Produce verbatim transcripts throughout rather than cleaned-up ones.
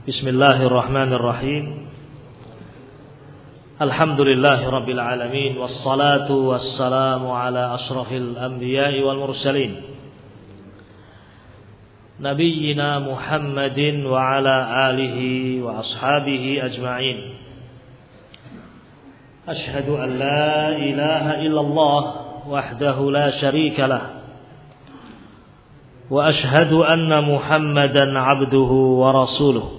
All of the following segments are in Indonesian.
Bismillahirrahmanirrahim. Alhamdulillahi rabbil alamin, wassalatu wassalamu ala ashrafil anbiya'i wal mursalin, nabiyyina Muhammadin wa ala alihi wa ashabihi ajma'in. Ashhadu an la ilaha illallah wahdahu la syarika lah, wa ashhadu anna Muhammadan abduhu wa rasuluh.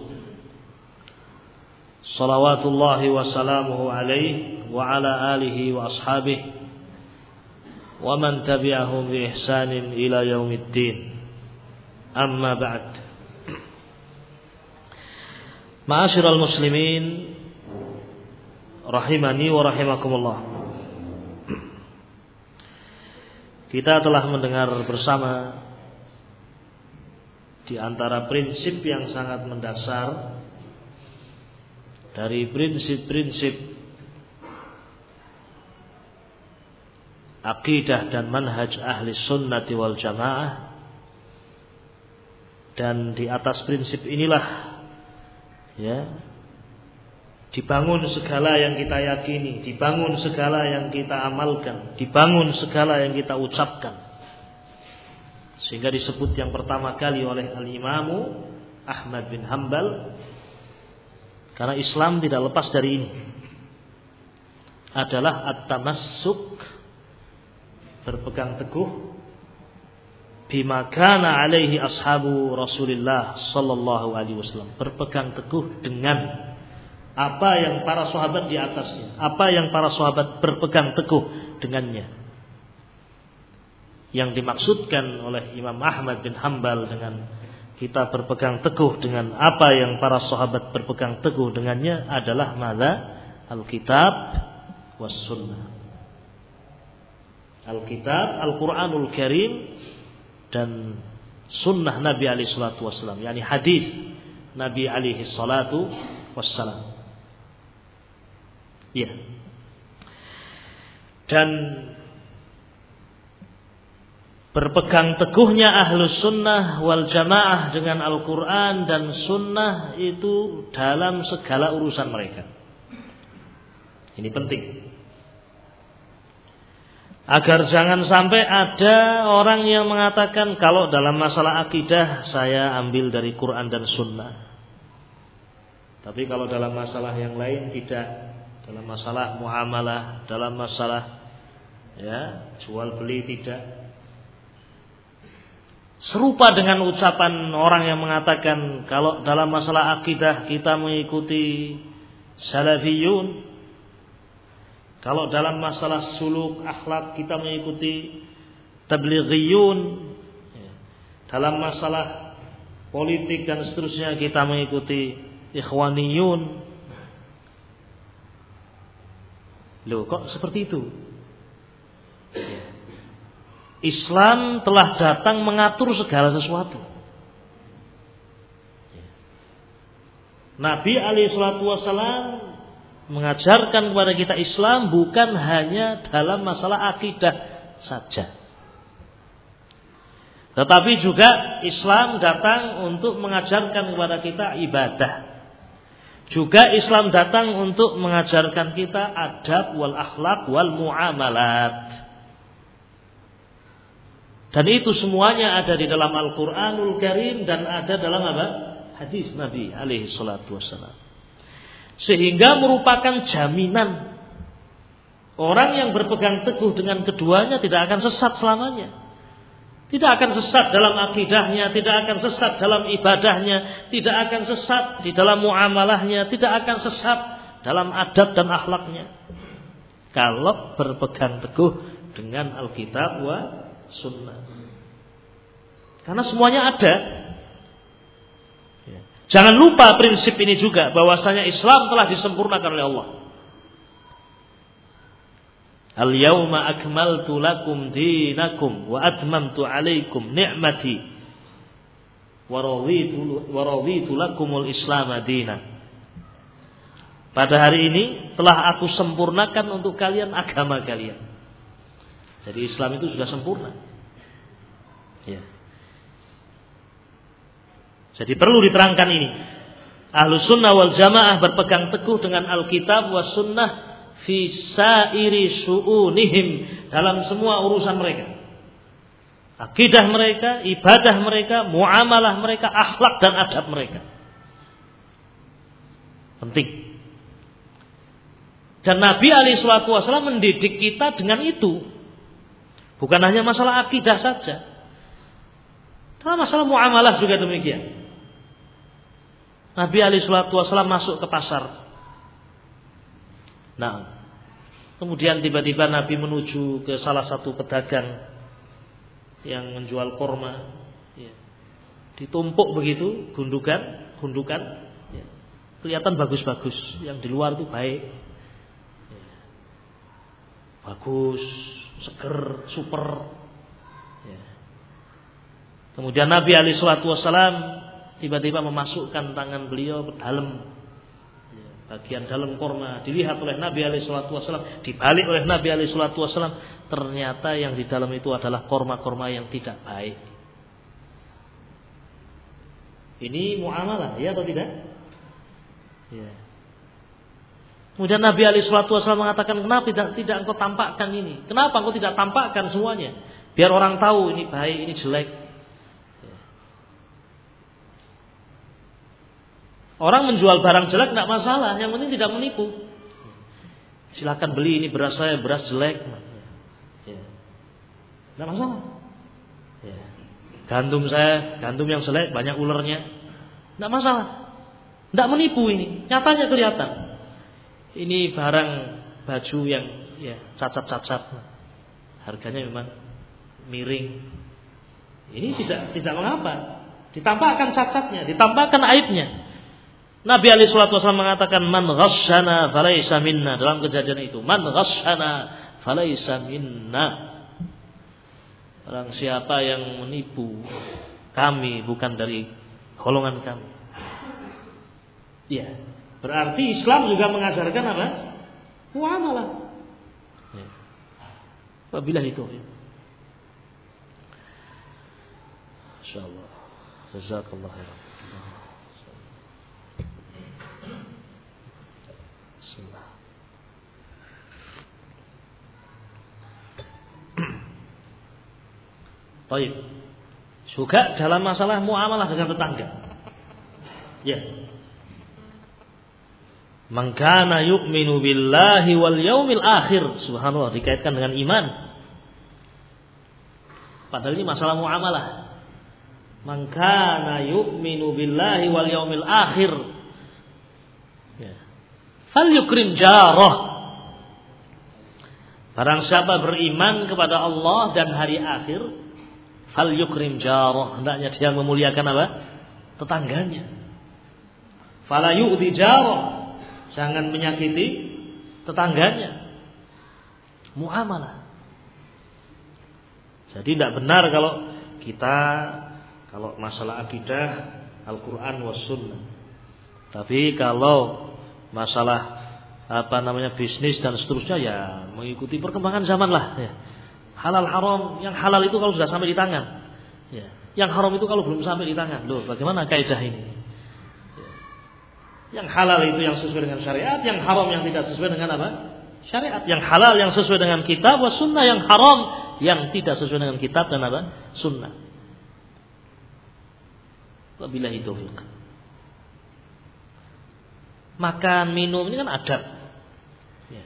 Salawatullahi wa salamuhu alaihi wa ala alihi wa ashabihi wa man tabi'ahum bi ihsanin ila yaumiddin. Amma ba'd. Ma'asyiral muslimin rahimani wa rahimakumullah. Kita telah mendengar bersama di antara prinsip yang sangat mendasar dari prinsip-prinsip akidah dan manhaj ahli sunnati wal jamaah. Dan di atas prinsip inilah ya dibangun segala yang kita yakini, dibangun segala yang kita amalkan, dibangun segala yang kita ucapkan. Sehingga disebut yang pertama kali oleh Al-Imamu Ahmad bin Hanbal, karena Islam tidak lepas dari ini, adalah at-tamassuk, berpegang teguh, bima kana alaihi ashabu Rasulillah sallallahu alaihi wasallam, berpegang teguh dengan apa yang para sahabat di atasnya, apa yang para sahabat berpegang teguh dengannya. Yang dimaksudkan oleh Imam Ahmad bin Hanbal dengan kita berpegang teguh dengan apa yang para sahabat berpegang teguh dengannya adalah madza? Alkitab was sunnah. Alkitab, Al-Quranul Karim, dan sunnah Nabi alaihi salatu wassalam, yakni hadis Nabi alaihi salatu wassalam. Ya. Dan berpegang teguhnya ahlus sunnah wal jamaah dengan Al-Quran dan sunnah itu dalam segala urusan mereka. Ini penting, agar jangan sampai ada orang yang mengatakan kalau dalam masalah akidah saya ambil dari Quran dan sunnah, tapi kalau dalam masalah yang lain tidak. Dalam masalah muamalah, dalam masalah ya jual beli tidak. Serupa dengan ucapan orang yang mengatakan kalau dalam masalah akidah kita mengikuti salafiyun, kalau dalam masalah suluk akhlak kita mengikuti tablighiyun, dalam masalah politik dan seterusnya kita mengikuti ikhwaniyun. Loh, kok seperti itu? Islam telah datang mengatur segala sesuatu. Nabi alaihi salatu wassalam mengajarkan kepada kita Islam bukan hanya dalam masalah akidah saja, tetapi juga Islam datang untuk mengajarkan kepada kita ibadah. Juga Islam datang untuk mengajarkan kita adab wal akhlak wal muamalat. Dan itu semuanya ada di dalam Al-Quranul Karim dan ada dalam apa? Hadis Nabi alaihi salatu wassalam. Sehingga merupakan jaminan orang yang berpegang teguh dengan keduanya tidak akan sesat selamanya. Tidak akan sesat dalam akidahnya, tidak akan sesat dalam ibadahnya, tidak akan sesat di dalam muamalahnya, tidak akan sesat dalam adab dan akhlaknya. Kalau berpegang teguh dengan Alkitab wa sunnah. Karena semuanya ada. Jangan lupa prinsip ini juga, bahwasanya Islam telah disempurnakan oleh Allah. Al-yawma akmaltu lakum dinakum wa atmamtu alaikum ni'mati wa raditu wa raditu lakumul Islam dinan. Pada hari ini telah aku sempurnakan untuk kalian agama kalian. Jadi Islam itu sudah sempurna. Ya. Jadi perlu diterangkan ini. Ahlus sunnah wal jamaah berpegang teguh dengan Alkitab was sunnah fi sairi su'unihim, dalam semua urusan mereka. Akidah mereka, ibadah mereka, muamalah mereka, akhlak dan adab mereka. Penting. Dan Nabi alaihi salatu wasallam mendidik kita dengan itu. Bukan hanya masalah akidah saja. Dalam masalah muamalah juga demikian. Nabi alaihi salatu wasallam masuk ke pasar. Nah, kemudian tiba-tiba Nabi menuju ke salah satu pedagang yang menjual korma. Ya. Ditumpuk begitu, gundukan, gundukan. Ya. Kelihatan bagus-bagus. Yang di luar itu baik. Ya. Bagus, seger, super. Ya. Kemudian Nabi alaihi salatu wasallam tiba-tiba memasukkan tangan beliau ke dalam ya, bagian dalam korma, dilihat oleh Nabi alaihi salatu wasallam, dibalik oleh Nabi alaihi salatu wasallam, ternyata yang di dalam itu adalah korma-korma yang tidak baik. Ini muamalah, ya atau tidak? Ya. Kemudian Nabi alaihi salatu wasallam mengatakan, kenapa tidak tidak engkau tampakkan ini? Kenapa engkau tidak tampakkan semuanya? Biar orang tahu ini baik, ini jelek. Orang menjual barang jelek tidak masalah, yang penting tidak menipu. Silakan beli, ini beras saya, beras jelek. Ya. Tidak masalah. Ya. Gandum saya, gandum yang jelek, banyak ulernya. Tidak masalah. Tidak menipu ini, nyatanya kelihatan. Ini barang baju yang ya cacat-cacat. Harganya memang miring. Ini tidak tidak mengapa. Ditampakkan cacatnya, ditampakkan aibnya. Nabi alaihi salatu wasallam mengatakan man ghasyana falaysa minna, dalam kejadian itu man ghasyana falaysa minna, orang siapa yang menipu kami bukan dari golongan kami. Ya, berarti Islam juga mengajarkan apa? Muamalah. Ya. Wabillahi taufiq. Insyaallah. Jazakallahu khairan. Bismillah. Baik. Juga dalam masalah muamalah dengan tetangga. Ya. Man kana yu'minu billahi wal yaumil akhir, subhanallah, dikaitkan dengan iman. Padahal ini masalah muamalah. Man kana yu'minu billahi wal yaumil akhir, ya, fal yukrim jarah. Barang siapa beriman kepada Allah dan hari akhir, fal yukrim jarah, hendaknya dia memuliakan apa? Tetangganya. Fala yu'dhi jarah, jangan menyakiti tetangganya. Muamalah. Jadi tidak benar kalau kita kalau masalah akidah Al-Quran was sunnah. Tapi kalau masalah apa namanya bisnis dan seterusnya, ya mengikuti perkembangan zaman lah. Ya. Halal haram, yang halal itu kalau sudah sampai di tangan. Ya. Yang haram itu kalau belum sampai di tangan. Loh, bagaimana kaidah ini? Ya. Yang halal itu yang sesuai dengan syariat, yang haram yang tidak sesuai dengan apa? Syariat. Yang halal yang sesuai dengan kitab was sunnah, yang haram yang tidak sesuai dengan kitab dan apa? Sunnah. Wabillahi taufiq. Makan minum ini kan adab. Ya.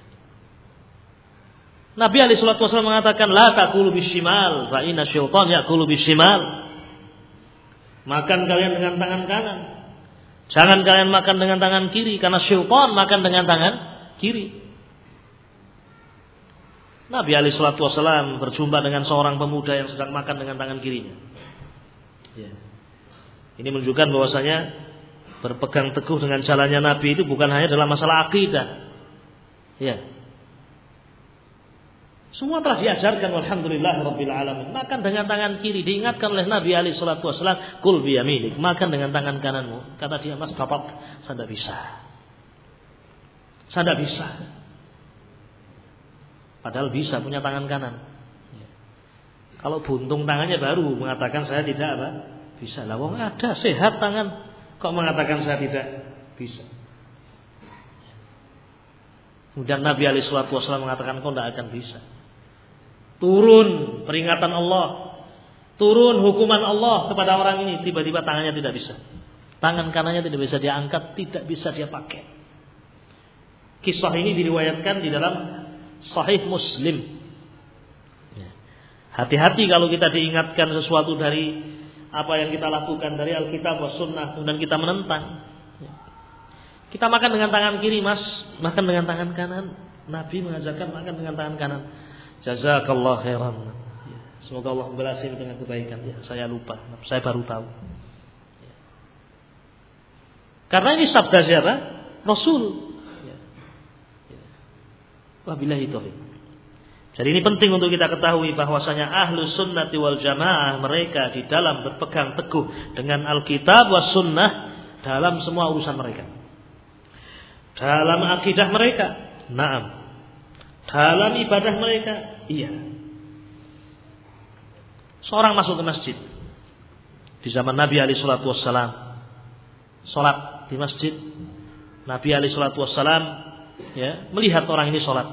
Nabi alaihi salatu wasallam mengatakan la taqulu bishimal fa inna syaitan yaqulu bishimal. Makan kalian dengan tangan kanan. Jangan kalian makan dengan tangan kiri karena syaitan makan dengan tangan kiri. Nabi alaihi salatu wasallam berjumpa dengan seorang pemuda yang sedang makan dengan tangan kirinya. Ya. Ini menunjukkan bahwasanya berpegang teguh dengan jalannya Nabi itu bukan hanya dalam masalah akidah. Ya. Semua telah diajarkan, walhamdulillah rabbil alamin. Makan dengan tangan kiri, diingatkan oleh Nabi alaihi salatu wasallam, kul bi yaminik, makan dengan tangan kananmu. Kata dia, mas tapak, saya tidak bisa. Saya tidak bisa. Padahal bisa, punya tangan kanan. Ya. Kalau buntung tangannya baru mengatakan saya tidak apa? Bisa lah, wong ada sehat tangan. Kok mengatakan saya tidak bisa? Kemudian Nabi alaihi salatu wasallam mengatakan kau tidak akan bisa. Turun peringatan Allah, turun hukuman Allah kepada orang ini. Tiba-tiba tangannya tidak bisa, tangan kanannya tidak bisa dia angkat, tidak bisa dia pakai. Kisah ini diriwayatkan di dalam Sahih Muslim. Hati-hati kalau kita diingatkan sesuatu dari apa yang kita lakukan dari Alkitab wa Sunnah, kemudian kita menentang. Kita makan dengan tangan kiri, mas, makan dengan tangan kanan. Nabi mengajarkan makan dengan tangan kanan. Jazakallah khairan. Semoga Allah membalas dengan kebaikan. Ya, saya lupa, saya baru tahu. Karena ini sabda siapa? Rasul. Wabillahi taufiq. Jadi ini penting untuk kita ketahui bahwasanya Ahlus Sunnati wal Jamaah mereka di dalam berpegang teguh dengan Alkitab was Sunnah dalam semua urusan mereka. Dalam akidah mereka, na'am. Dalam ibadah mereka, iya. Seorang masuk ke masjid di zaman Nabi alaihi salatu wassalam, salat di masjid. Nabi alaihi salatu wassalam ya, melihat orang ini salat.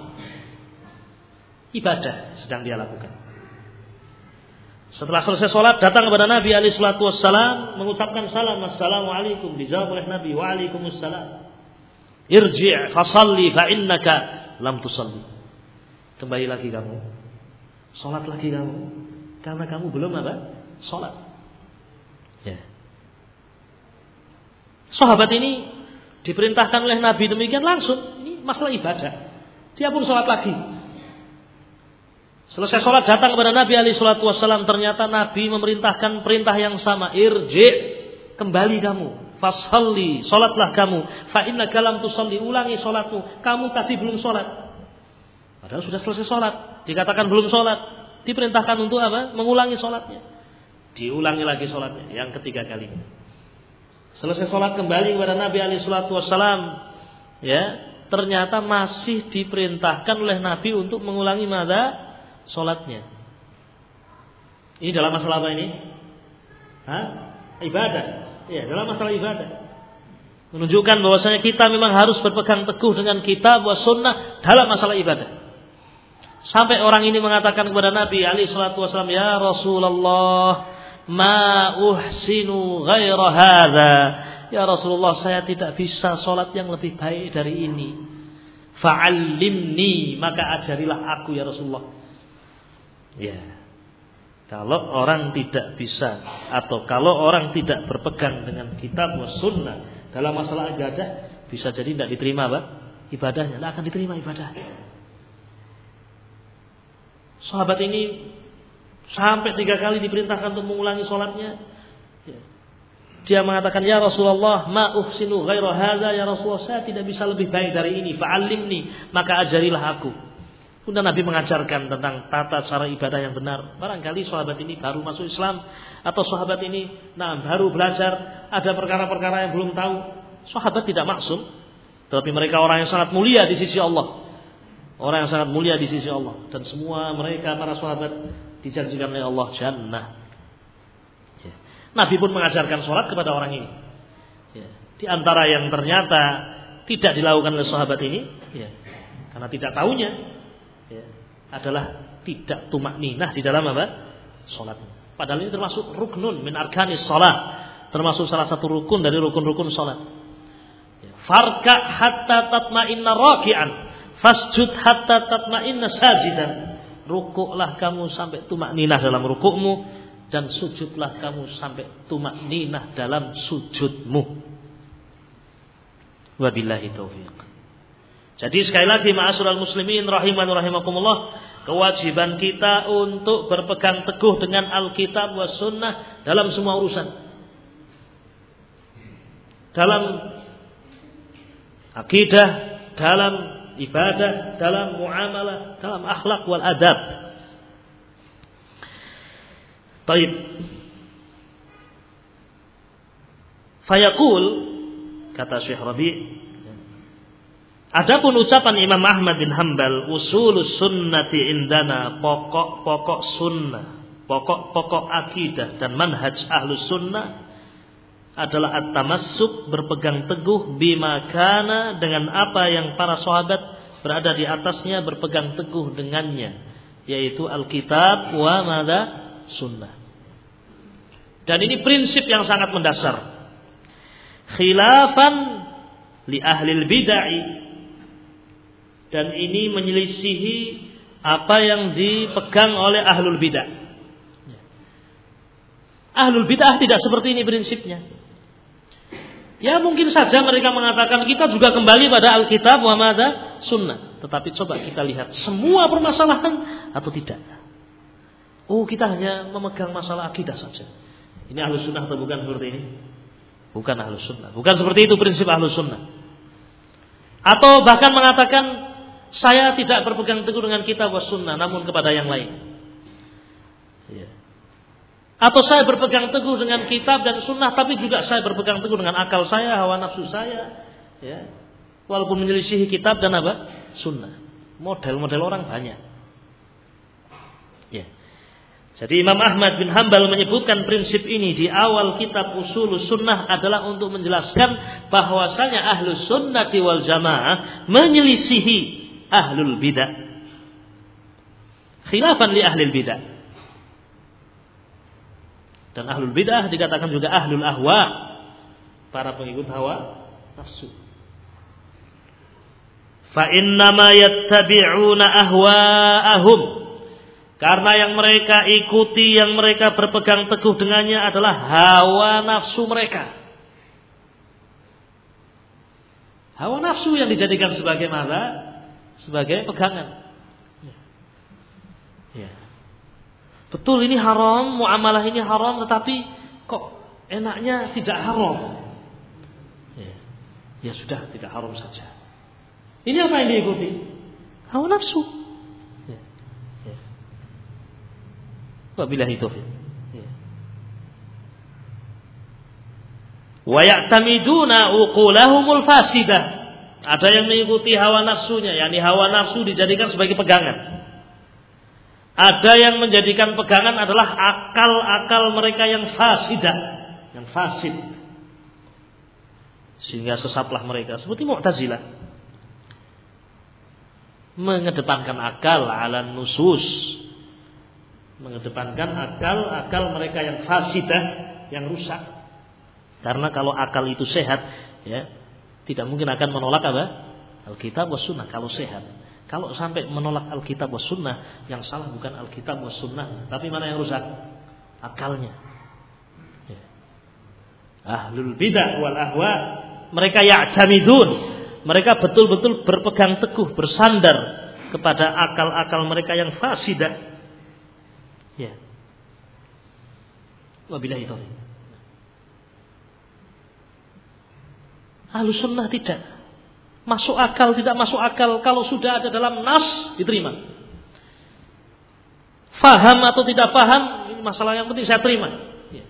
Ibadah sedang dia lakukan. Setelah selesai sholat, datang kepada Nabi alaihi salatu wassalam, mengucapkan salam, assalamualaikum. Dijawab oleh Nabi, waalaikumsalam. Irji' fasalli fa innaka lam tusalli. Kembali lagi kamu, sholat lagi kamu, karena kamu belum apa? Sholat. Ya. Sahabat ini diperintahkan oleh Nabi demikian langsung. Ini masalah ibadah. Dia pun sholat lagi. Selesai sholat datang kepada Nabi alaihi salatu wassalam. Ternyata Nabi memerintahkan perintah yang sama. Irji', kembali kamu. Fasalli, sholatlah kamu. Fa innaka lam tusalli, ulangi sholatmu. Kamu tadi belum sholat. Padahal sudah selesai sholat. Dikatakan belum sholat. Diperintahkan untuk apa? Mengulangi sholatnya. Diulangi lagi sholatnya. Yang ketiga kalinya. Selesai sholat kembali kepada Nabi alaihi salatu wassalam. Ya, ternyata masih diperintahkan oleh Nabi untuk mengulangi mada? Sholatnya. Ini dalam masalah apa ini? Hah? Ibadah. Ya, dalam masalah ibadah. Menunjukkan bahwasanya kita memang harus berpegang teguh dengan kitab wa sunnah dalam masalah ibadah. Sampai orang ini mengatakan kepada Nabi alaihi salatu wasallam, ya Rasulullah, ma uhsinu ghaira hadza. Ya Rasulullah, saya tidak bisa sholat yang lebih baik dari ini. Fa'allimni, maka ajarilah aku ya Rasulullah. Ya, kalau orang tidak bisa atau kalau orang tidak berpegang dengan kitab wa sunnah dalam masalah ibadah, bisa jadi tidak diterima apa? Ibadahnya, tidak akan diterima ibadahnya. Sahabat ini sampai tiga kali diperintahkan untuk mengulangi sholatnya. Dia mengatakan, ya Rasulullah, ma uhsinu ghaira hadza, ya Rasulullah, saya tidak bisa lebih baik dari ini. Fa'allimni, maka ajarilah aku. Kemudian Nabi mengajarkan tentang tata cara ibadah yang benar. Barangkali sahabat ini baru masuk Islam, atau sahabat ini nah baru belajar, ada perkara-perkara yang belum tahu. Sahabat tidak maksum, tetapi mereka orang yang sangat mulia di sisi Allah. Orang yang sangat mulia di sisi Allah. Dan semua mereka para sahabat dijanjikan oleh Allah jannah. Ya. Nabi pun mengajarkan sholat kepada orang ini. Ya. Di antara yang ternyata tidak dilakukan oleh sahabat ini, ya, karena tidak tahunya, ya, adalah tidak tumakninah di dalam apa? Sholat. Padahal ini termasuk ruknun min arkanis sholat, termasuk salah satu rukun dari rukun-rukun sholat. Ya. Farka hatta tatma'inna raki'an, fasjud hatta tatma'inna sajidan. Rukuklah kamu sampai tumakninah dalam rukukmu, dan sujudlah kamu sampai tumakninah dalam sujudmu. Wabillahi taufiq. Jadi sekali lagi ma'asyiral muslimin rahiman rahimakumullah, kewajiban kita untuk berpegang teguh dengan Alkitab was sunnah dalam semua urusan. Dalam akidah, dalam ibadah, dalam muamalah, dalam akhlak wal adab. Baik. Fayaqul, kata Syekh Rabi', adapun ucapan Imam Ahmad bin Hanbal, usulus sunnati indana, pokok-pokok sunnah, pokok-pokok akidah dan manhaj ahlus sunnah, adalah at-tamassuk, berpegang teguh bima kana, dengan apa yang para sahabat berada di atasnya, berpegang teguh dengannya, yaitu Alkitab wa madza sunnah. Dan ini prinsip yang sangat mendasar. Khilafan li ahlil bid'ah, dan ini menyelisihi apa yang dipegang oleh ahlul bid'ah. Ahlul bid'ah tidak seperti ini prinsipnya. Ya mungkin saja mereka mengatakan kita juga kembali pada Alkitab wa madza sunnah. Tetapi coba kita lihat semua permasalahan atau tidak. Oh, kita hanya memegang masalah akidah saja. Ini ahlus sunnah atau bukan seperti ini? Bukan ahlus sunnah. Bukan seperti itu prinsip ahlus sunnah. Atau bahkan mengatakan saya tidak berpegang teguh dengan kitab wa sunnah, namun kepada yang lain. Ya. Atau saya berpegang teguh dengan kitab dan sunnah, tapi juga saya berpegang teguh dengan akal saya, hawa nafsu saya, ya, walaupun menyelisihi kitab dan apa? Sunnah. Model-model orang banyak. Ya. Jadi Imam Ahmad bin Hanbal menyebutkan prinsip ini di awal kitab Ushulus Sunnah adalah untuk menjelaskan bahwasanya ahlus sunnati wal jamaah menyelisihi ahlul bidah. Khilafan li ahlil bidah. Dan ahlul bid'ah dikatakan juga ahlul ahwa, para pengikut hawa nafsu. Fa innama yattabi'una ahwa'ahum, karena yang mereka ikuti, yang mereka berpegang teguh dengannya adalah hawa nafsu mereka. Hawa nafsu yang dijadikan sebagai mana? Sebagai pegangan. Ya. Betul ini haram, muamalah ini haram, tetapi kok enaknya tidak haram. Ya, ya sudah, tidak haram saja. Ini apa yang diikuti? Hawa nafsu. Ya. Ya. Wabillahi taufiq. Ya. Wa ya'tamiduna uqulahumul fasidah. Ada yang mengikuti hawa nafsunya, yakni hawa nafsu dijadikan sebagai pegangan. Ada yang menjadikan pegangan adalah akal-akal mereka yang fasidah, yang fasid, sehingga sesatlah mereka. Seperti Mu'tazilah, mengedepankan akal ala nusus, mengedepankan akal-akal mereka yang fasidah, yang rusak. Karena kalau akal itu sehat, ya, tidak mungkin akan menolak apa? Alkitab wa sunnah kalau sehat. Kalau sampai menolak Alkitab wa sunnah, yang salah bukan Alkitab wa sunnah, tapi mana yang rusak? Akalnya. Ya. Ahlul bidah wal ahwa, mereka ya'tamidun, mereka betul-betul berpegang teguh, bersandar kepada akal-akal mereka yang fasidah. Ya. Wabillahi taufiq. Ahlus sunnah tidak. Masuk akal, tidak masuk akal, kalau sudah ada dalam nas, diterima. Faham atau tidak faham, ini masalah yang penting saya terima. Ya.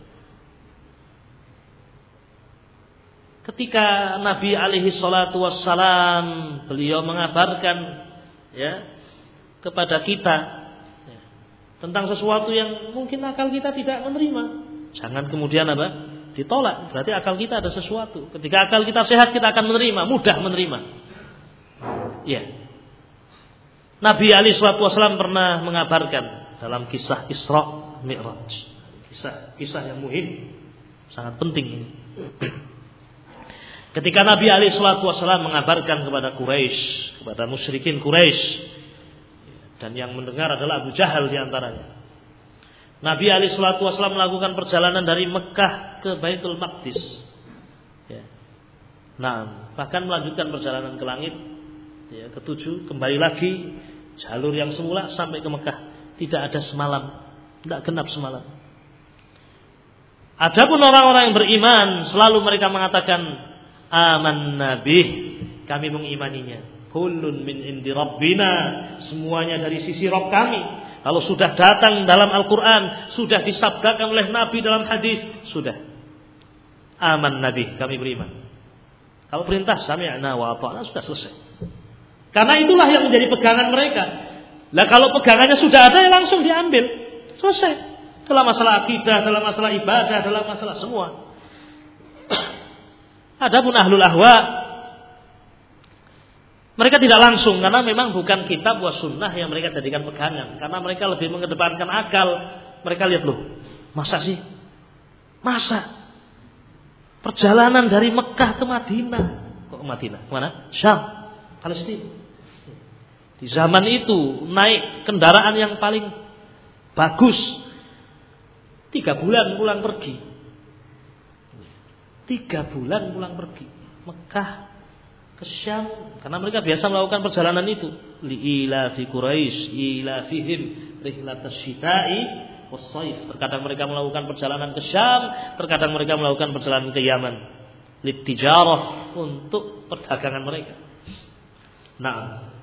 Ketika Nabi alaihi salatu wassalam, beliau mengabarkan, ya, kepada kita, ya, tentang sesuatu yang mungkin akal kita tidak menerima, jangan kemudian apa? Ditolak, berarti akal kita ada sesuatu. Ketika akal kita sehat, kita akan menerima, mudah menerima. Ya. Nabi alaihi salatu wasallam pernah mengabarkan dalam kisah Isra Mi'raj. Kisah kisah yang muhim, sangat penting ini. Ketika Nabi alaihi salatu wasallam mengabarkan kepada Quraisy, kepada musyrikin Quraisy, dan yang mendengar adalah Abu Jahal di antaranya. Nabi alaihi salatu wasallam melakukan perjalanan dari Mekah ke Baitul Maqdis. Ya. Nah, bahkan melanjutkan perjalanan ke langit, ya, ketujuh, kembali lagi jalur yang semula sampai ke Mekah. Tidak ada semalam, tidak genap semalam. Adapun orang-orang yang beriman, selalu mereka mengatakan amanna bih, kami mengimaninya. Kullun min indi rabbina, semuanya dari sisi Rabb kami. Kalau sudah datang dalam Al-Quran, sudah disabdakan oleh Nabi dalam hadis, sudah. Aman Nabi, kami beriman. Kalau perintah sami'na wa ata'na, sudah selesai. Karena itulah yang menjadi pegangan mereka. Lah kalau pegangannya sudah ada, ya langsung diambil. Selesai. Dalam masalah akidah, dalam masalah ibadah, dalam masalah semua. Adapun ahlul ahwa, mereka tidak langsung karena memang bukan kitab wa sunnah yang mereka jadikan pegangan, karena mereka lebih mengedepankan akal. Mereka lihat loh, masa sih? Masa perjalanan dari Mekah ke Madinah, kok ke Madinah? Mana? Syam, Palestina. Di zaman itu naik kendaraan yang paling bagus, tiga bulan pulang pergi, tiga bulan pulang pergi, Mekah ke Syam, karena mereka biasa melakukan perjalanan itu. Li'ila fi Quraisy, ila fihim rihlatas syita'i was-sayf. Terkadang mereka melakukan perjalanan ke Syam, terkadang mereka melakukan perjalanan ke Yaman, litijarah, untuk perdagangan mereka. Nah,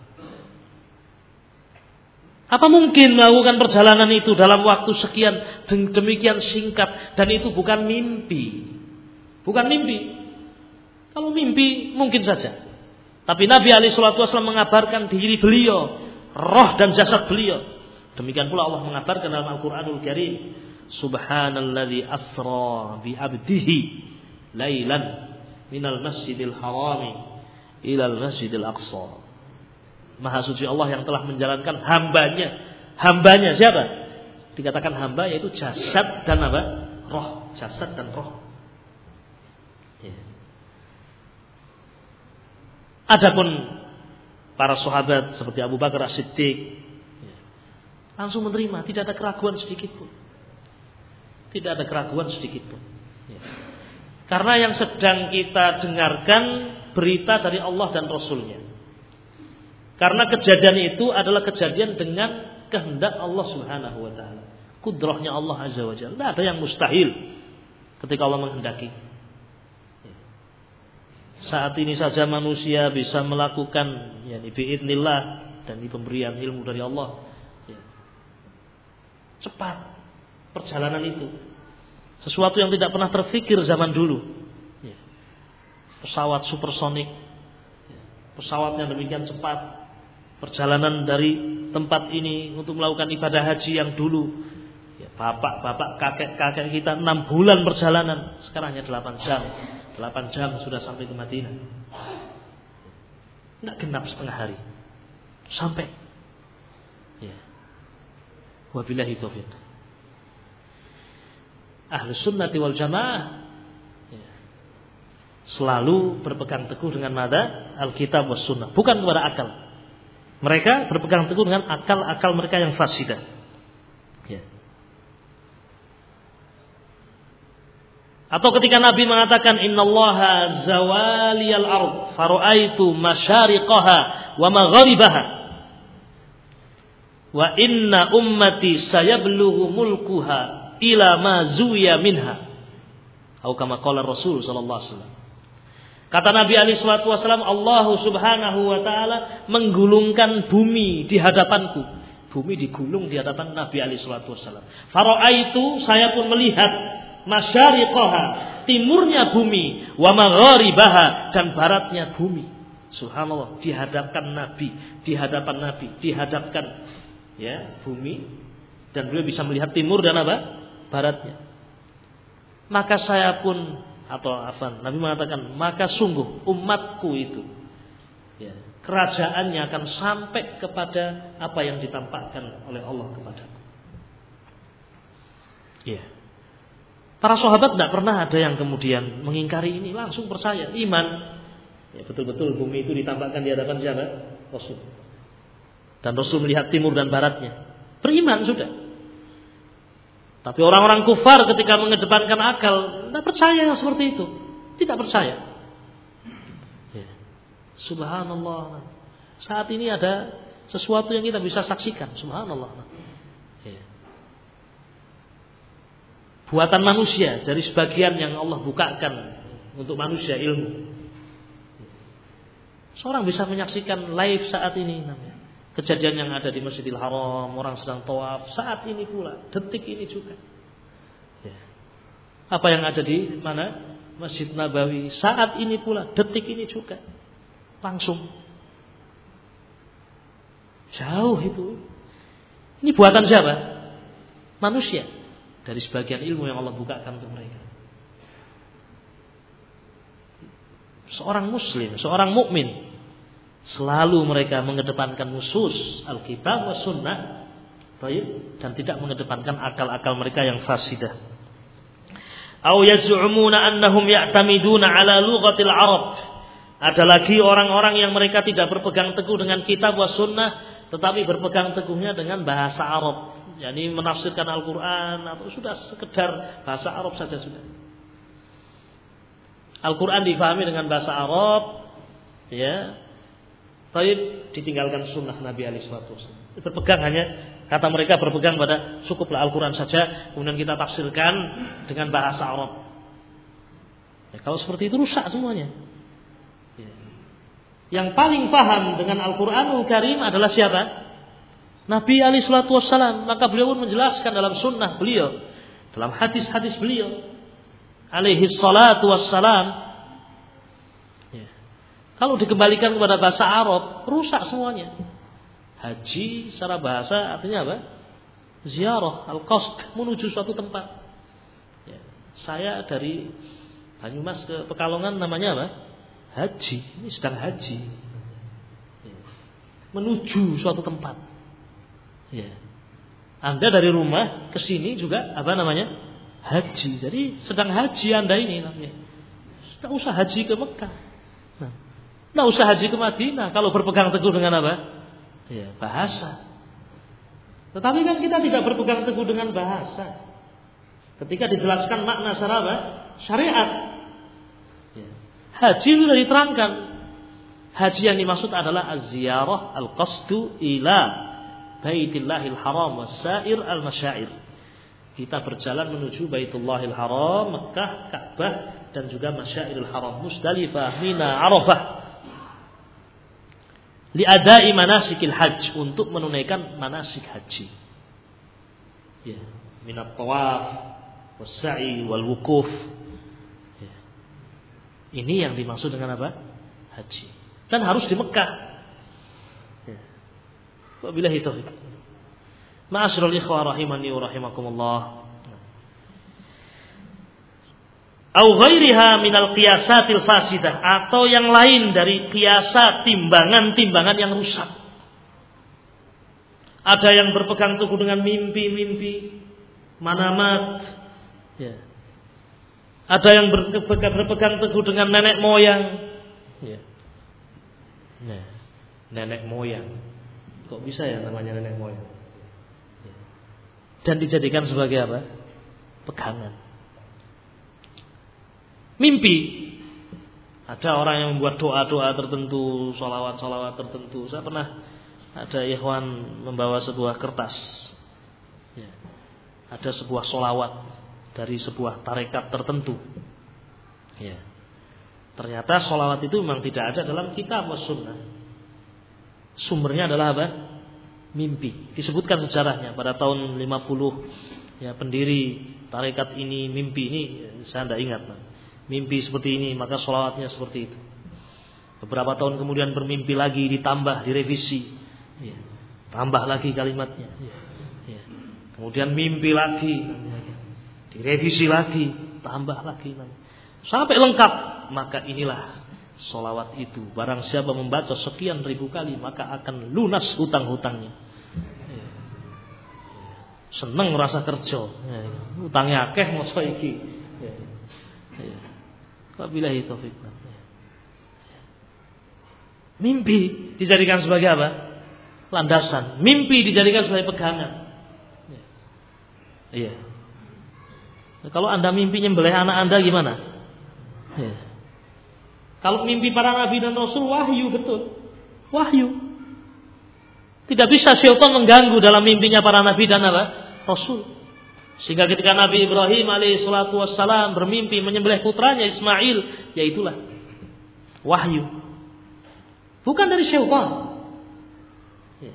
apa mungkin melakukan perjalanan itu dalam waktu sekian demikian singkat, dan itu bukan mimpi? Bukan mimpi. Kalau mimpi mungkin saja. Tapi Nabi alaihi salatu wasallam mengabarkan diri beliau, roh dan jasad beliau. Demikian pula Allah mengabarkan dalam Al-Qur'anul Karim, Subhanalladzi asra bi 'abdihi lailan minal masjidil harami ilal masjidil aqsa. Maha suci Allah yang telah menjalankan hambanya. Hambanya siapa? Dikatakan hamba yaitu jasad dan apa? Roh. Jasad dan roh. Ya. Adapun para sahabat seperti Abu Bakar As-Siddiq, ya, langsung menerima, tidak ada keraguan sedikit pun. Tidak ada keraguan sedikit pun. Ya. Karena yang sedang kita dengarkan berita dari Allah dan Rasulnya. Karena kejadian itu adalah kejadian dengan kehendak Allah Subhanahu wa taala. Kudrahnya Allah Azza wa Jalla. Tidak ada yang mustahil ketika Allah menghendaki. Saat ini saja manusia bisa melakukan, yakni biidznillah, dan ini pemberian ilmu dari Allah. Cepat perjalanan itu. Sesuatu yang tidak pernah terfikir zaman dulu. Pesawat supersonik, pesawat yang demikian cepat. Perjalanan dari tempat ini untuk melakukan ibadah haji yang dulu, ya, bapak-bapak, kakek-kakek kita enam bulan perjalanan, sekarang hanya delapan jam. delapan jam sudah sampai ke Madinah. Enggak genap setengah hari. Sampai. Ya. Wabillahi taufiq. Ahlus sunnati wal jamaah, ya, selalu berpegang teguh dengan nada Alkitab was sunnah, bukan kepada akal. Mereka berpegang teguh dengan akal-akal mereka yang fasidah. Ya. Atau ketika Nabi mengatakan innallaha zawaliyal ard fara'aitu masyariqaha wa magharibaha wa inna ummati sayablughu mulkuha ila ma zuya minha. Atau kama qala Rasul sallallahu alaihi wasallam. Kata Nabi alaihi salatu wasallam, Allah Subhanahu wa taala menggulungkan bumi di hadapanku. Bumi digulung di hadapan Nabi alaihi salatu wasallam. Fara'aitu, saya pun melihat, masyariqaha, timurnya bumi, wa magharibaha, dan baratnya bumi. Subhanallah, dihadapkan Nabi, di hadapan Nabi, dihadapkan, ya, bumi, dan beliau bisa melihat timur dan apa? Baratnya. Maka saya pun, atau afan, Nabi mengatakan, maka sungguh umatku itu, ya, kerajaannya akan sampai kepada apa yang ditampakkan oleh Allah kepadaku. Ya. Para sahabat tidak pernah ada yang kemudian mengingkari ini, langsung percaya, iman. Ya, betul-betul bumi itu ditampakkan di hadapan siapa? Rasul. Dan Rasul melihat timur dan baratnya. Beriman sudah. Tapi orang-orang kufar ketika mengedepankan akal, tidak percaya yang seperti itu. Tidak percaya. Ya. Subhanallah. Saat ini ada sesuatu yang kita bisa saksikan. Subhanallah. Ya. Buatan manusia dari sebagian yang Allah bukakan untuk manusia ilmu. Seorang bisa menyaksikan live saat ini namanya. Kejadian yang ada di Masjidil Haram, orang sedang tawaf saat ini pula, detik ini juga. Ya. Apa yang ada di mana? Masjid Nabawi saat ini pula, detik ini juga. Langsung. Jauh itu. Ini buatan siapa? Manusia. Dari sebagian ilmu yang Allah bukakan untuk mereka. seorang muslim, seorang mukmin, selalu mereka mengedepankan nusus Alkitab was sunnah, baik, dan tidak mengedepankan akal-akal mereka yang fasidah. Au yaz'umuna annahum ya'tamiduna ala lughatil Arab. Ada lagi orang-orang yang mereka tidak berpegang teguh dengan kitab was sunnah, tetapi berpegang teguhnya dengan bahasa Arab. yakni menafsirkan Al-Quran atau sudah sekedar bahasa Arab saja sudah. Al-Quran difahami dengan bahasa Arab, ya, tapi ditinggalkan sunnah Nabi alaihi wasallam. Berpegang hanya, kata mereka berpegang pada cukuplah Al-Quran saja, kemudian kita tafsirkan dengan bahasa Arab. Ya, kalau seperti itu rusak semuanya. Ya. Yang paling paham dengan Al-Quranul Karim adalah siapa? Nabi alaihi wasallam. Maka beliau pun menjelaskan dalam sunnah beliau, dalam hadis-hadis beliau alaihi salatu wassalam. Ya. Kalau dikembalikan kepada bahasa Arab, rusak semuanya. Haji secara bahasa artinya apa? Ziarah, al-qasd, menuju suatu tempat. Ya. Saya dari Banyumas ke Pekalongan namanya apa? Haji. Ini sedang haji. Ya. Menuju suatu tempat. Ya. Anda dari rumah ke sini juga apa namanya? Haji. Jadi sedang haji Anda ini namanya. Tidak usah haji ke Mekah. Nah, tidak usah haji ke Madinah kalau berpegang teguh dengan apa? Ya, bahasa. Tetapi kan kita tidak berpegang teguh dengan bahasa. Ketika dijelaskan makna secara apa? Syariat. Ya. Haji sudah diterangkan. Haji yang dimaksud adalah az-ziyarah al-qasdu ila Baitillahil Haram wasair al-masyair. Kita berjalan menuju Baitullahil Haram, Mekah, Ka'bah, dan juga Masyairul Haram, Musdalifah, Mina, Arafah. Li'adai manasikil hajj, untuk menunaikan manasik haji. Ya, minat tawaf, wassa'i, wal wukuf. Ya. Ini yang dimaksud dengan apa? Haji. Dan harus di Mekah. Wabillahi taufiq. Ma'asyiral ikhwah rahimani wa rahimakumullah. Au ghairiha minal qiyasatil fasidah, atau yang lain dari qiyasat, timbangan-timbangan yang rusak. Ada yang berpegang teguh dengan mimpi-mimpi, manamat, ya. Ada yang berpegang, berpegang teguh dengan nenek moyang, ya. Nah, nenek moyang. Kok bisa ya namanya nenek moyang? Dan dijadikan sebagai apa? Pegangan. Mimpi. Ada orang yang membuat doa-doa tertentu, sholawat-sholawat tertentu. Saya pernah ada ikhwan membawa sebuah kertas. Ya. Ada sebuah sholawat dari sebuah tarekat tertentu. Ya. Ternyata sholawat itu memang tidak ada dalam kitab was sunnah. Sumbernya adalah apa? Mimpi. Disebutkan sejarahnya pada tahun lima puluh, ya, pendiri tarekat ini mimpi ini, saya tidak ingat. Mimpi seperti ini, maka sholawatnya seperti itu. Beberapa tahun kemudian bermimpi lagi, ditambah, direvisi, ya, tambah lagi kalimatnya. Ya, ya. Kemudian mimpi lagi, direvisi lagi, tambah lagi, sampai lengkap. Maka inilah sholawat itu. Barang siapa membaca sekian ribu kali, maka akan lunas hutang-hutangnya. Seneng merasa kerja, hutangnya akeh moco iki. Wabillahi taufiq. Mimpi dijadikan sebagai apa? Landasan. Mimpi dijadikan sebagai pegangan. Iya. Kalau Anda mimpi nyembelih anak Anda gimana? Iya. Kalau mimpi para nabi dan rasul, wahyu, betul. Wahyu. Tidak bisa syaitan mengganggu dalam mimpinya para nabi dan apa? Rasul. Sehingga ketika Nabi Ibrahim alaihi salatu wassalam bermimpi menyembelih putranya Ismail, yaitulah wahyu. Bukan dari syaitan. Ya.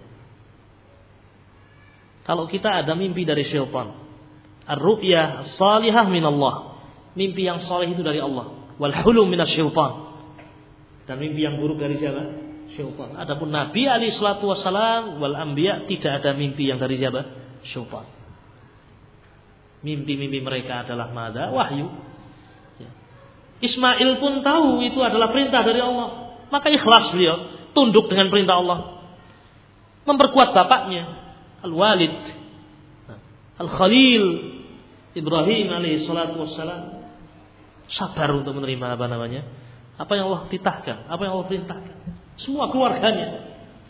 Kalau kita ada mimpi dari syaitan, ar-ru'ya as-salihah minallah. Mimpi yang saleh itu dari Allah. Wal hulum minasyaitan. Dan mimpi yang buruk dari siapa? Syaitan. Adapun Nabi alaihi salatu wassalam wal anbiya tidak ada mimpi yang dari siapa? Syaitan. Mimpi-mimpi mereka adalah mada? Wahyu. Ya. Ismail pun tahu itu adalah perintah dari Allah. Maka ikhlas beliau, tunduk dengan perintah Allah. Memperkuat bapaknya, Al-Walid, Al-Khalil, Ibrahim alaihi salatu wassalam. Sabar untuk menerima apa namanya? Apa yang Allah titahkan, apa yang Allah perintahkan. Semua keluarganya.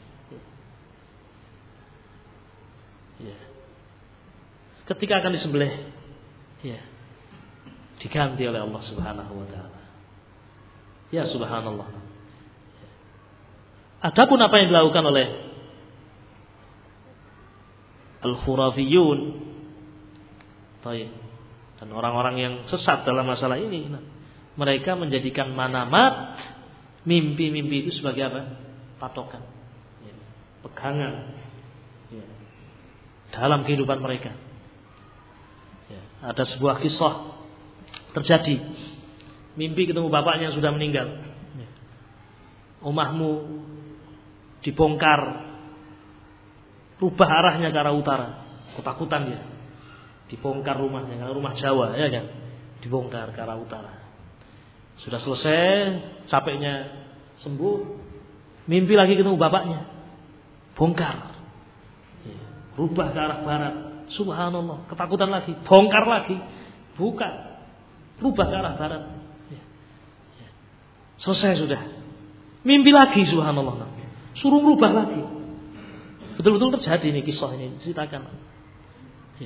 Ya. Ketika akan disembelih, ya, diganti oleh Allah Subhanahu wa taala. Ya subhanallah. Adapun apa yang dilakukan oleh al-khurafiyun, dan orang-orang yang sesat dalam masalah ini, nah, mereka menjadikan manamat, mimpi-mimpi itu sebagai apa? Patokan, ya, pegangan, ya, dalam kehidupan mereka. Ya, ada sebuah kisah terjadi, mimpi ketemu bapaknya yang sudah meninggal. Ya. Rumahmu dibongkar, rubah arahnya ke arah utara. Ketakutan dia. Dibongkar rumahnya, karena rumah Jawa, ya kan? Dibongkar ke arah utara. Sudah selesai, capeknya sembuh, mimpi lagi ketemu bapaknya. Bongkar. Ya. Rubah ke arah barat. Subhanallah, ketakutan lagi, bongkar lagi. Buka. Rubah ke arah barat. Ya. Ya. Selesai sudah. Mimpi lagi, subhanallah. Suruh rubah lagi. Betul-betul terjadi ini, kisah ini ceritakan. Ya.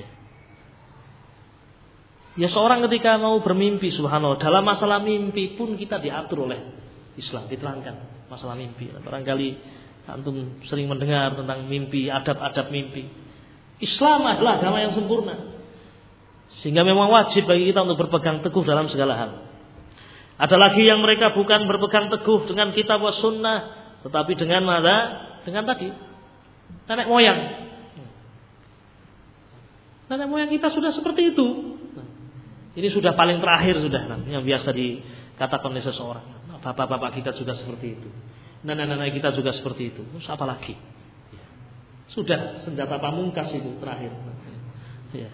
Ya, seorang ketika mau bermimpi, subhanallah, dalam masalah mimpi pun kita diatur oleh Islam, diterangkan masalah mimpi. Barangkali antum sering mendengar tentang mimpi, adab-adab mimpi. Islam adalah agama yang sempurna, sehingga memang wajib bagi kita untuk berpegang teguh dalam segala hal. Ada lagi yang mereka bukan berpegang teguh dengan kitab wa sunnah, tetapi dengan mana? Dengan tadi, nenek moyang. Nenek moyang kita sudah seperti itu. Ini sudah paling terakhir sudah, yang biasa dikatakan oleh seseorang. Bapak-bapak kita juga seperti itu, nenek-nenek kita juga seperti itu. Terus apa lagi? Sudah senjata pamungkas itu terakhir. Ya.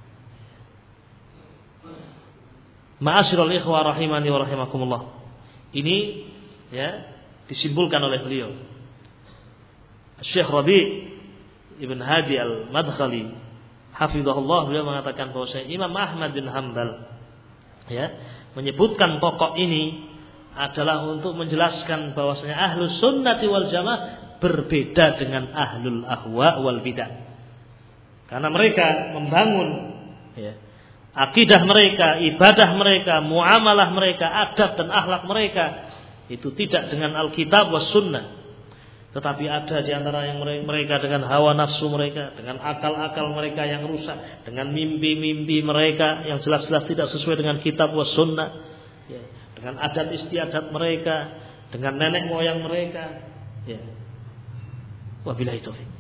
Ma'asyiral ikhwah rahimani wa rahimakumullah. Ini ya disimpulkan oleh beliau. Syekh Rabi' Ibn Hadi Al-Madkhali hafizahullah, beliau mengatakan bahwa Imam Ahmad bin Hanbal ya menyebutkan pokok ini adalah untuk menjelaskan bahwasanya ahlus sunnati wal jamaah berbeda dengan ahlul ahwa wal bidah. Karena mereka membangun ya, akidah mereka, ibadah mereka, muamalah mereka, adab dan akhlak mereka itu tidak dengan Alkitab was sunnah, tetapi ada di antara yang mereka dengan hawa nafsu mereka, dengan akal-akal mereka yang rusak, dengan mimpi-mimpi mereka yang jelas-jelas tidak sesuai dengan kitab was sunnah, ya, dengan adat istiadat mereka, dengan nenek moyang mereka, ya. Wabillahi taufiq.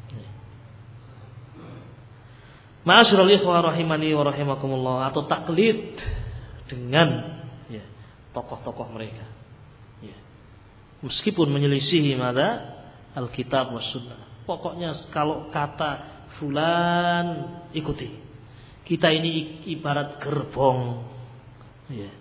Ma'asyiral ikhwah rahimani wa rahimakumullah, atau taklid dengan ya, tokoh-tokoh mereka. Ya. Meskipun menyelisihi mada Alkitab was sunnah. Pokoknya kalau kata fulan ikuti. Kita ini ibarat gerbong. Ya.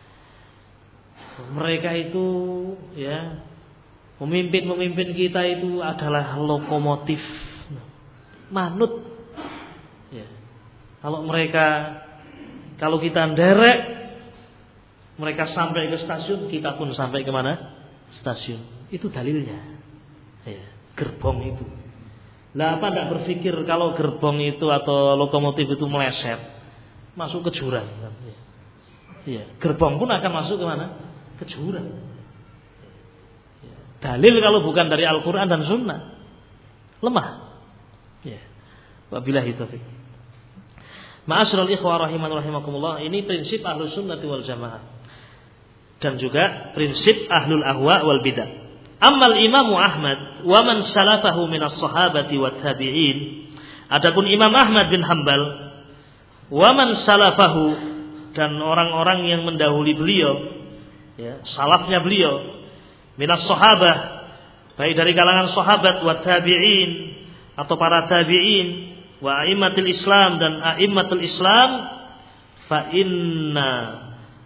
Mereka itu ya pemimpin-pemimpin kita itu adalah lokomotif, manut. Ya. Kalau mereka, kalau kita nderek, mereka sampai ke stasiun, kita pun sampai ke mana? Stasiun. Itu dalilnya. Ya. Gerbong itu. Lah apa tidak berpikir kalau gerbong itu atau lokomotif itu meleset, masuk ke jurang? Ya. Ya. Gerbong pun akan masuk ke mana? Ke jurang. Dalil kalau bukan dari Al-Quran dan Sunnah lemah. Ya. Wabillahi taufiq. Ma'asyiral ikhwah rahimani rahimakumullah, ini prinsip Ahlus Sunnati wal Jamaah dan juga prinsip Ahlul Ahwa wal Bidah. Ammal Imam Ahmad wa man salafahu minas sahabati wat tabi'in. Adapun Imam Ahmad bin Hanbal wa man salafahu dan orang-orang yang mendahului beliau, ya, salafnya beliau, minas sahabah, baik dari kalangan sahabat wa tabi'in atau para tabi'in wa a'immatul Islam dan a'immatul Islam, fa inna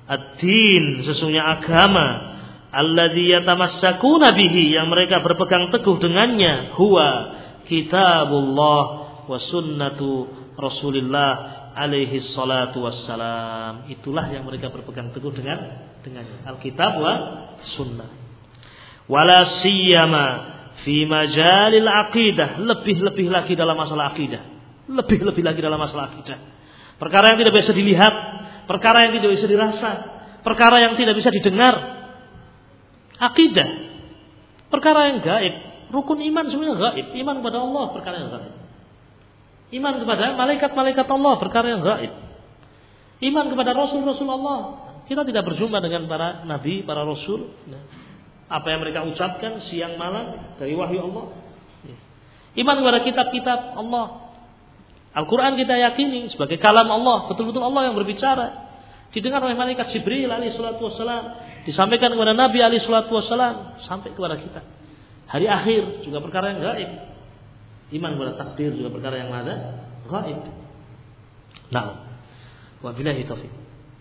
ad-din, sesungguhnya agama, alladzi yatamassakuna bihi, yang mereka berpegang teguh dengannya, huwa kitabullah wa sunnatu Rasulillah alaihi salatu wassalam. Itulah yang mereka berpegang teguh dengan dengannya, Alkitab wa sunnah. Wala siyama fi majalil aqidah, lebih-lebih lagi dalam masalah akidah. Lebih-lebih lagi dalam masalah akidah. Perkara yang tidak bisa dilihat, perkara yang tidak bisa dirasa, perkara yang tidak bisa didengar. Akidah, perkara yang gaib. Rukun iman semuanya gaib. Iman kepada Allah perkara yang gaib. Iman kepada malaikat-malaikat Allah perkara yang gaib. Iman kepada Rasul-Rasul Allah. Kita tidak berjumpa dengan para nabi, para rasul. Apa yang mereka ucapkan siang malam dari wahyu Allah. Iman kepada kitab-kitab Allah. Al-Quran kita yakini sebagai kalam Allah, betul-betul Allah yang berbicara. Didengar oleh malaikat Jibril alaihi salatu wassalam, disampaikan kepada Nabi alaihi salatu wassalam, sampai kepada kita. Hari akhir juga perkara yang gaib. Iman kepada takdir juga perkara yang ada gaib. Nah, wabillahi taufiq.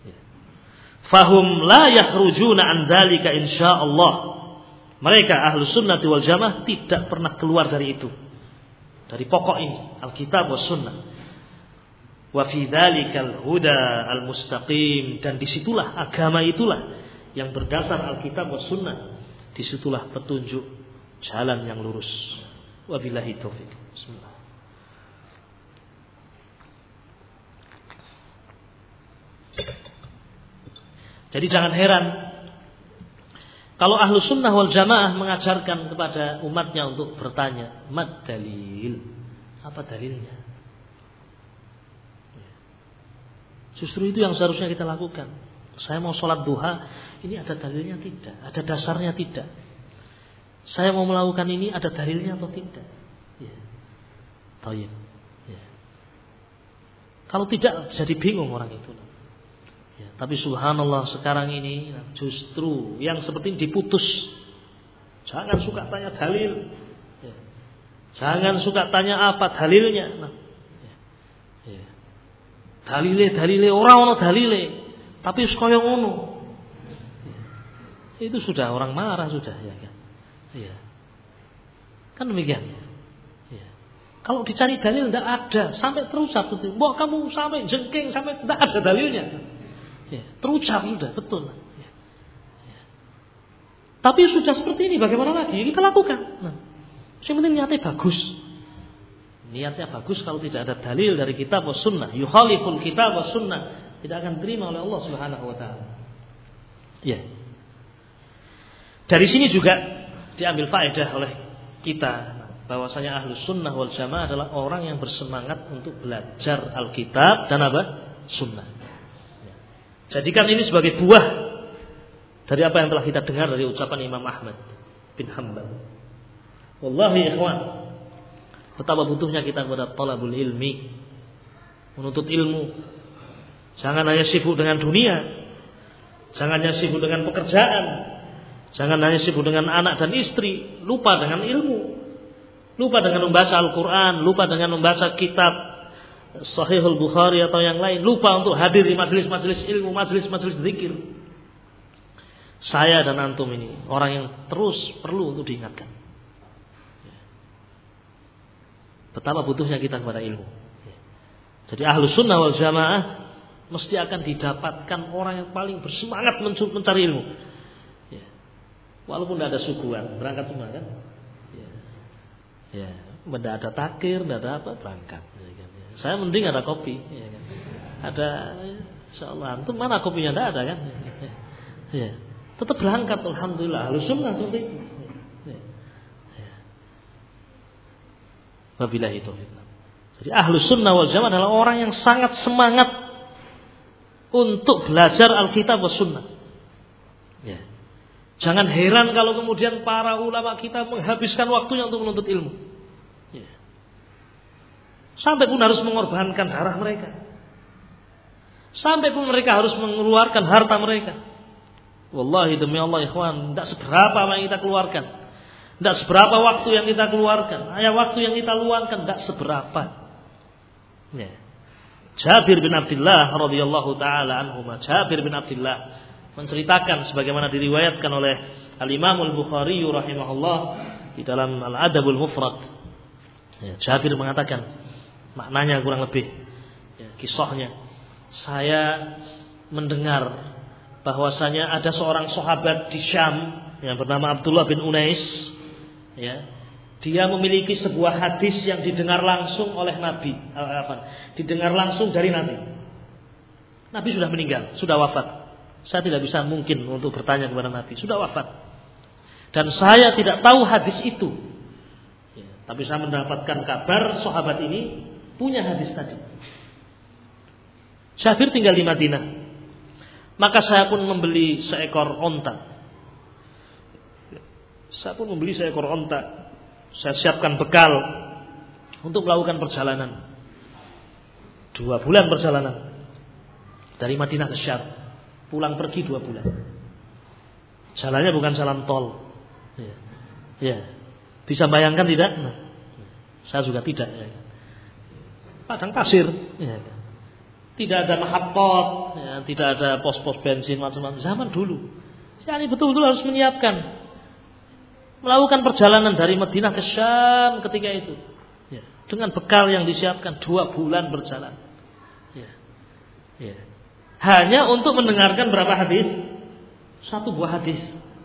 Fahum la yakhrujuna an dzalika insyaallah. Mereka ahlus sunnah wal jamaah tidak pernah keluar dari itu. Dari pokok ini, Alkitab was sunnah. Wa fi dzalikal huda al mustaqim, dan disitulah agama itulah yang berdasar Alkitab was sunnah. Disitulah petunjuk jalan yang lurus. Wabillahi taufik. Bismillah. Jadi jangan heran kalau ahlu sunnah wal jamaah mengajarkan kepada umatnya untuk bertanya, mad dalil, apa dalilnya? Justru itu yang seharusnya kita lakukan. Saya mau sholat duha, ini ada dalilnya tidak? Ada dasarnya tidak? Saya mau melakukan ini, ada dalilnya atau tidak? Ya. Tayyib. Ya. Kalau tidak, jadi bingung orang itu. Ya, tapi subhanallah sekarang ini justru yang seperti ini diputus. Jangan suka tanya dalil. Ya. Jangan suka tanya apa dalilnya. Nah, ya. Ya. Dalile dalile orang ono dalile, tapi koyo ngono. Ya. Itu sudah orang marah sudah ya kan. Ya. Kan demikian. Ya. Kalau dicari dalil tidak ada, sampai terucap itu. Wah kamu sampai jengking sampai tidak ada dalilnya. Ya, terucap sudah, betul. Ya. Ya. Tapi sudah seperti ini, bagaimana lagi? Kita lakukan. Nah, yang penting niatnya bagus. Niatnya bagus kalau tidak ada dalil dari kitab wa sunnah. Yukhaliful kitab wa sunnah. Tidak akan terima oleh Allah subhanahu wa ta'ala. Ya. Dari sini juga diambil faedah oleh kita. Bahwasanya ahlus sunnah wal jamaah adalah orang yang bersemangat untuk belajar Alkitab dan apa? Sunnah. Jadikan ini sebagai buah dari apa yang telah kita dengar dari ucapan Imam Ahmad bin Hanbal. Wallahi ikhwan, betapa butuhnya kita kepada talabul ilmi, menuntut ilmu. Jangan hanya sibuk dengan dunia, jangan hanya sibuk dengan pekerjaan, jangan hanya sibuk dengan anak dan istri, lupa dengan ilmu, lupa dengan membaca Al-Quran, lupa dengan membaca kitab Sahihul Bukhari atau yang lain, lupa untuk hadir di majelis-majelis ilmu, majelis-majelis zikir. Saya dan antum ini orang yang terus perlu untuk diingatkan. Betapa butuhnya kita kepada ilmu. Jadi ahlus sunnah wal jamaah mesti akan didapatkan orang yang paling bersemangat mencari ilmu. Walaupun tidak ada suguhan, berangkat semua kan? Ya, tidak ada takir, tidak ada apa, berangkat. Saya mending ada kopi, ya kan? Ada, insyaallah. Antum mana kopinya? Tidak ada kan? Ya, tetap berangkat. Alhamdulillah. Ahlus sunnah seperti itu. Ya. Ya. Wabillahi taufiq. Jadi ahlus sunnah wal jamaah adalah orang yang sangat semangat untuk belajar Alkitab was sunnah. Ya. Jangan heran kalau kemudian para ulama kita menghabiskan waktunya untuk menuntut ilmu. Ya. Sampai pun harus mengorbankan darah mereka. Sampai pun mereka harus mengeluarkan harta mereka. Wallahi demi Allah ikhwan, tidak seberapa apa yang kita keluarkan. Tidak seberapa waktu yang kita keluarkan. Hanya waktu yang kita luangkan tidak seberapa. Ya. Jabir bin Abdullah radhiyallahu taala anhuma, Jabir bin Abdullah menceritakan sebagaimana diriwayatkan oleh Al-Imam Al-Bukhari rahimahullah di dalam Al-Adabul Mufrad. Ya, Jabir mengatakan, maknanya kurang lebih ya, kisahnya, saya mendengar bahwasanya ada seorang sahabat di Syam yang bernama Abdullah bin Unais, ya, dia memiliki sebuah hadis yang didengar langsung oleh Nabi, apa? Didengar langsung dari Nabi. Nabi sudah meninggal, sudah wafat. Saya tidak bisa mungkin untuk bertanya kepada Nabi, sudah wafat. Dan saya tidak tahu hadis itu. Ya, tapi saya mendapatkan kabar sahabat ini punya hadis tadi. Jabir tinggal di Madinah. Maka saya pun membeli seekor onta. Saya pun membeli seekor onta. Saya siapkan bekal untuk melakukan perjalanan. Dua bulan perjalanan dari Madinah ke Syam. Pulang pergi dua bulan. Jalannya bukan jalan tol. Ya, ya. Bisa bayangkan tidak? Nah, saya juga tidak. Ya. Padang pasir. Ya. Tidak ada mahatot, ya. Tidak ada pos-pos bensin macam-macam. Zaman dulu. Saya betul-betul harus menyiapkan. Melakukan perjalanan dari Madinah ke Syam ketika itu, ya, dengan bekal yang disiapkan dua bulan berjalan, ya, ya. Hanya untuk mendengarkan berapa hadis? Satu buah hadis,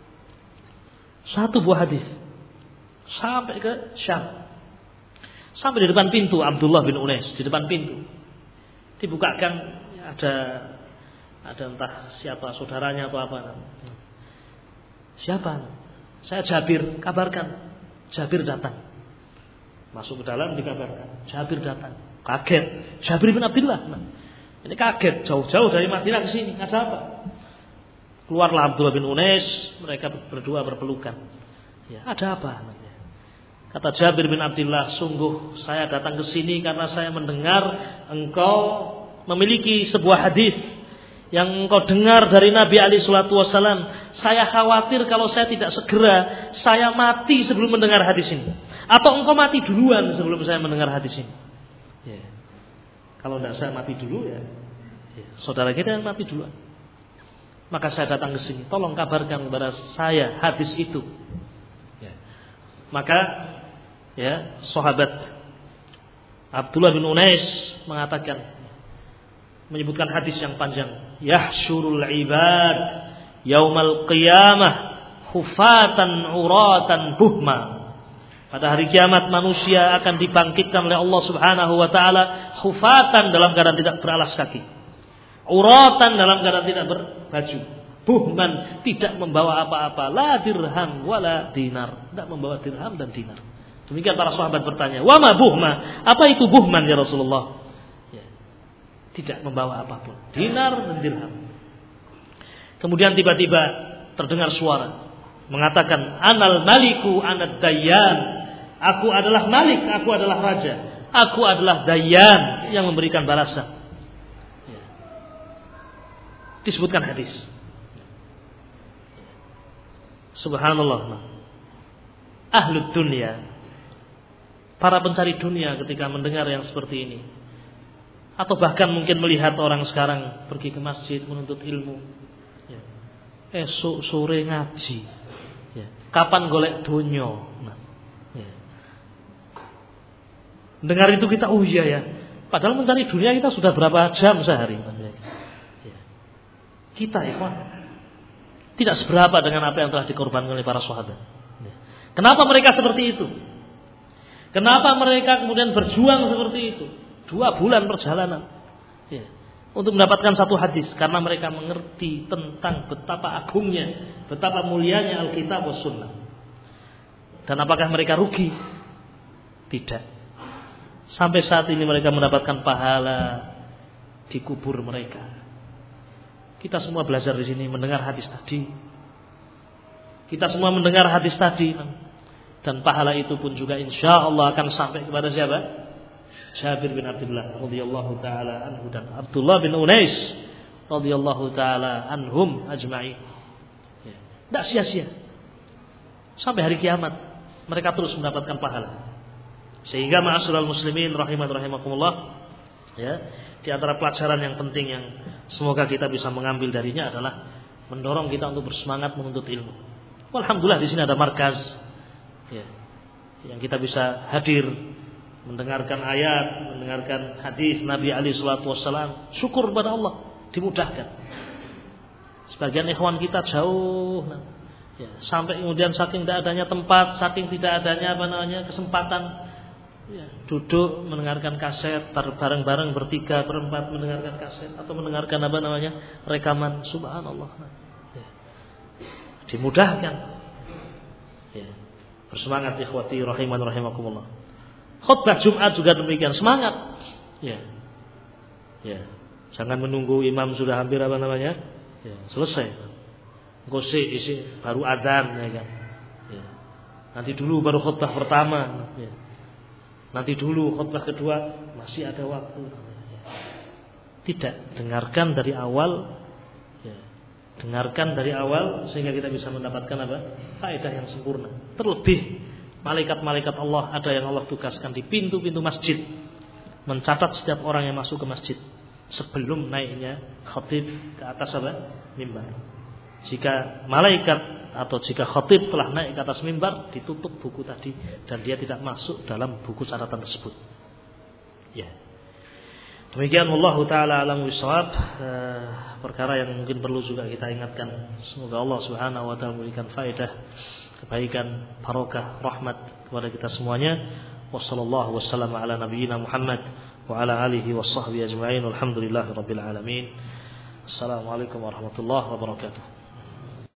satu buah hadis, sampai ke Syam, sampai di depan pintu Abdullah bin Unais, di depan pintu dibukakan, ada ada entah siapa saudaranya atau apa, siapa? Saya Jabir, kabarkan. Jabir datang. Masuk ke dalam dikabarkan. Jabir datang. Kaget. Jabir bin Abdullah. Nah, ini kaget. Jauh-jauh dari Madinah ke sini. Ada apa? Keluarlah Abdullah bin Unais. Mereka berdua berpelukan. Ya, ada apa? Kata Jabir bin Abdullah, sungguh saya datang ke sini karena saya mendengar engkau memiliki sebuah hadis yang engkau dengar dari Nabi alaihi salatu wasallam. Saya khawatir kalau saya tidak segera, saya mati sebelum mendengar hadis ini. Atau engkau mati duluan sebelum saya mendengar hadis ini. Ya. Kalau tidak saya mati dulu ya, ya, saudara kita yang mati duluan. Maka saya datang ke sini. Tolong kabarkan kepada saya hadis itu. Ya. Maka ya, sahabat Abdullah bin Unais mengatakan, menyebutkan hadis yang panjang. Yahsyurul ibad yaumal qiyamah hufatan uratan buhma. Pada hari kiamat manusia akan dibangkitkan oleh Allah Subhanahu wa taala hufatan, dalam keadaan tidak beralas kaki, uratan, dalam keadaan tidak berbaju, buhman, tidak membawa apa-apa, la dirham wala dinar, tidak membawa dirham dan dinar. Demikian para sahabat bertanya, wa ma buhma? Apa itu buhman ya Rasulullah? Tidak membawa apapun, dinar dan dirham. Kemudian tiba-tiba terdengar suara mengatakan, anal maliku anad dayyan. Aku adalah malik, aku adalah raja, aku adalah dayyan yang memberikan balasan. Ya. Disebutkan hadis. Subhanallah. Ahlud dunya, para pencari dunia ketika mendengar yang seperti ini, atau bahkan mungkin melihat orang sekarang pergi ke masjid menuntut ilmu, ya, esok sore ngaji, ya, kapan golek dunyo. Nah, ya. Dengar itu kita, oh iya ya, padahal mencari dunia kita sudah berapa jam sehari. Ya. Kita ya, tidak seberapa dengan apa yang telah dikorbankan oleh para sahabat. Ya. Kenapa mereka seperti itu? Kenapa mereka kemudian berjuang seperti itu? Dua bulan perjalanan, ya, untuk mendapatkan satu hadis, karena mereka mengerti tentang betapa agungnya, betapa mulianya Alkitab was Sunnah. Dan apakah mereka rugi? Tidak. Sampai saat ini mereka mendapatkan pahala di kubur mereka. Kita semua belajar di sini mendengar hadis tadi. Kita semua mendengar hadis tadi, dan pahala itu pun juga insya Allah akan sampai kepada siapa? Jabir bin Abdullah radhiyallahu taala anhu dan Abdullah bin Unais radhiyallahu taala anhum ajma'in. Ya. Tidak sia-sia. Sampai hari kiamat mereka terus mendapatkan pahala. Sehingga ma'asyiral muslimin rahiman rahimakumullah, Ya, di antara pelajaran yang penting yang semoga kita bisa mengambil darinya adalah mendorong kita untuk bersemangat menuntut ilmu. Alhamdulillah di sini ada markaz, ya, yang kita bisa hadir, mendengarkan ayat, mendengarkan hadis Nabi alaihi salatu wasallam. Syukur kepada Allah, dimudahkan. Sebagian ikhwan kita jauh, ya, sampai kemudian saking tidak adanya tempat, saking tidak adanya apa namanya kesempatan, ya, duduk mendengarkan kaset, bareng-bareng bertiga, berempat mendengarkan kaset atau mendengarkan apa namanya rekaman. Subhanallah, ya, dimudahkan. Ya, bersemangat ikhwati rahiman rahimakumullah. Khutbah Jumat juga demikian, semangat. Ya, ya, jangan menunggu imam sudah hampir apa namanya, ya, selesai. Gosip isi baru adzan, ya kan. Ya. Nanti dulu baru khutbah pertama. Ya. Nanti dulu khutbah kedua, masih ada waktu. Ya. Tidak, dengarkan dari awal. Ya. Dengarkan dari awal sehingga kita bisa mendapatkan apa? Faedah yang sempurna. Terlebih malaikat-malaikat Allah ada yang Allah tugaskan di pintu-pintu masjid, mencatat setiap orang yang masuk ke masjid sebelum naiknya khatib ke atas apa? Mimbar. Jika malaikat atau jika khatib telah naik ke atas mimbar, ditutup buku tadi dan dia tidak masuk dalam buku catatan tersebut. Ya. Demikian wallahu taala alam bisawab. Eh, perkara yang mungkin perlu juga kita ingatkan. Semoga Allah Subhanahu wa taala memberikan faedah, kebaikan, barokah, rahmat kepada kita semuanya. Wassallallahu wasallam ala nabiyyina Muhammad wa ala alihi washabbihi ajma'in. Walhamdulillahirabbil alamin. Assalamualaikum warahmatullahi wabarakatuh.